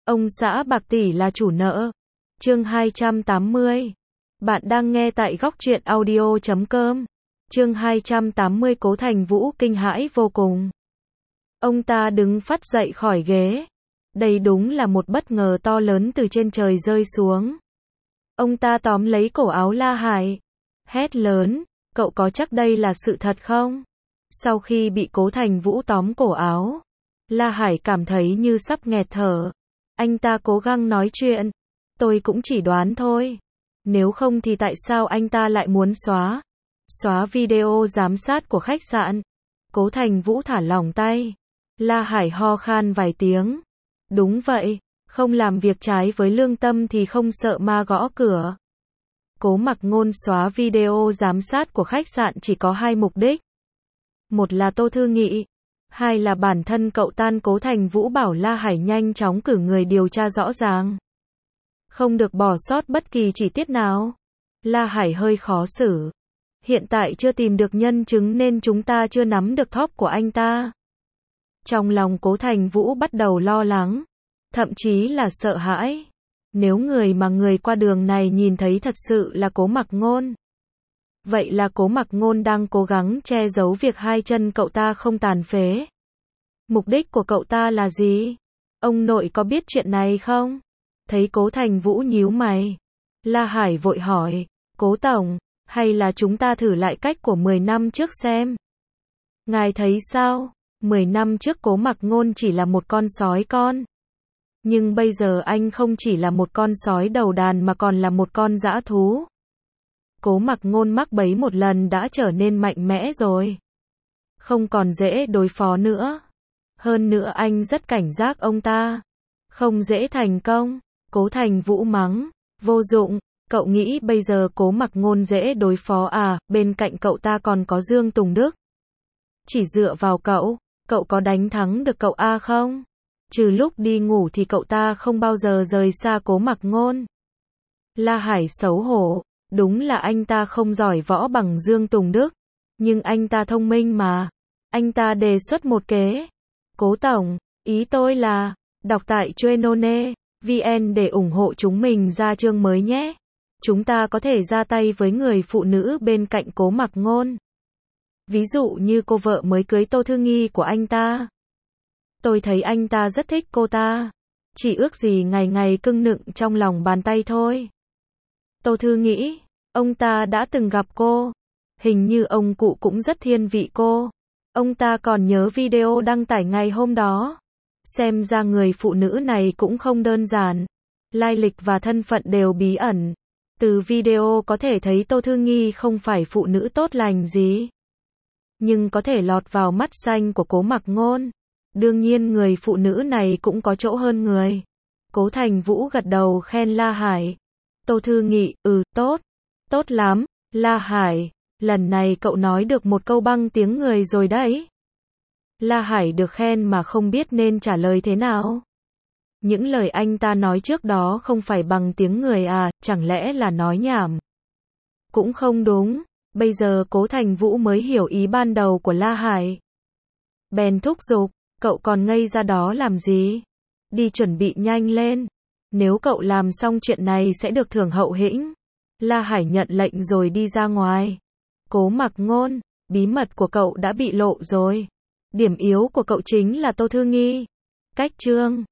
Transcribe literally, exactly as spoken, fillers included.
Ông xã bạc tỷ là chủ nợ. Chương hai trăm tám mươi. Bạn đang nghe tại góc truyện audio chấm com. Chương hai trăm tám mươi. Cố Thành Vũ kinh hãi vô cùng. Ông ta đứng phắt dậy khỏi ghế. Đây đúng là một bất ngờ to lớn từ trên trời rơi xuống. Ông ta tóm lấy cổ áo La Hải, hét lớn, cậu có chắc đây là sự thật không? Sau khi bị Cố Thành Vũ tóm cổ áo, La Hải cảm thấy như sắp nghẹt thở. Anh ta cố gắng nói chuyện, tôi cũng chỉ đoán thôi. Nếu không thì tại sao anh ta lại muốn xóa? Xóa video giám sát của khách sạn. Cố Thành Vũ thả lỏng tay. La Hải ho khan vài tiếng. Đúng vậy, không làm việc trái với lương tâm thì không sợ ma gõ cửa. Cố Mặc Ngôn xóa video giám sát của khách sạn chỉ có hai mục đích. Một là Tô Thư Nghị, hai là bản thân cậu tan. Cố Thành Vũ bảo La Hải nhanh chóng cử người điều tra rõ ràng. Không được bỏ sót bất kỳ chi tiết nào. La Hải hơi khó xử. Hiện tại chưa tìm được nhân chứng nên chúng ta chưa nắm được thóp của anh ta. Trong lòng Cố Thành Vũ bắt đầu lo lắng, thậm chí là sợ hãi. Nếu người mà người qua đường này nhìn thấy thật sự là Cố Mặc Ngôn, vậy là Cố Mặc Ngôn đang cố gắng che giấu việc hai chân cậu ta không tàn phế. Mục đích của cậu ta là gì? Ông nội có biết chuyện này không? Thấy Cố Thành Vũ nhíu mày, La Hải vội hỏi, Cố Tổng, hay là chúng ta thử lại cách của mười năm trước xem? Ngài thấy sao? mười năm trước Cố Mặc Ngôn chỉ là một con sói con. Nhưng bây giờ anh không chỉ là một con sói đầu đàn mà còn là một con dã thú. Cố Mặc Ngôn mắc bẫy một lần đã trở nên mạnh mẽ rồi. Không còn dễ đối phó nữa. Hơn nữa anh rất cảnh giác ông ta. Không dễ thành công. Cố Thành Vũ mắng, vô dụng, cậu nghĩ bây giờ Cố Mặc Ngôn dễ đối phó à? Bên cạnh cậu ta còn có Dương Tùng Đức. Chỉ dựa vào cậu, cậu có đánh thắng được cậu A không? Trừ lúc đi ngủ thì cậu ta không bao giờ rời xa Cố Mặc Ngôn. La Hải xấu hổ, đúng là anh ta không giỏi võ bằng Dương Tùng Đức, nhưng anh ta thông minh mà. Anh ta đề xuất một kế. Cố Tổng, ý tôi là, đọc tại Chuenone vê en để ủng hộ chúng mình ra chương mới nhé. Chúng ta có thể ra tay với người phụ nữ bên cạnh Cố Mặc Ngôn. Ví dụ như cô vợ mới cưới Tô Thư Nghi của anh ta. Tôi thấy anh ta rất thích cô ta. Chỉ ước gì ngày ngày cưng nựng trong lòng bàn tay thôi. Tô Thư nghĩ, ông ta đã từng gặp cô. Hình như ông cụ cũng rất thiên vị cô. Ông ta còn nhớ video đăng tải ngày hôm đó. Xem ra người phụ nữ này cũng không đơn giản. Lai lịch và thân phận đều bí ẩn. Từ video có thể thấy Tô Thư Nghi không phải phụ nữ tốt lành gì. Nhưng có thể lọt vào mắt xanh của Cố Mặc Ngôn. Đương nhiên người phụ nữ này cũng có chỗ hơn người. Cố Thành Vũ gật đầu khen La Hải. Tô Thư Nghị, ừ, tốt. Tốt lắm, La Hải. Lần này cậu nói được một câu băng tiếng người rồi đấy. La Hải được khen mà không biết nên trả lời thế nào. Những lời anh ta nói trước đó không phải bằng tiếng người à, chẳng lẽ là nói nhảm? Cũng không đúng. Bây giờ Cố Thành Vũ mới hiểu ý ban đầu của La Hải. Bèn thúc giục, cậu còn ngây ra đó làm gì? Đi chuẩn bị nhanh lên. Nếu cậu làm xong chuyện này sẽ được thưởng hậu hĩnh. La Hải nhận lệnh rồi đi ra ngoài. Cố Mặc Ngôn, bí mật của cậu đã bị lộ rồi. Điểm yếu của cậu chính là Tô Thư Nghi. Cách chương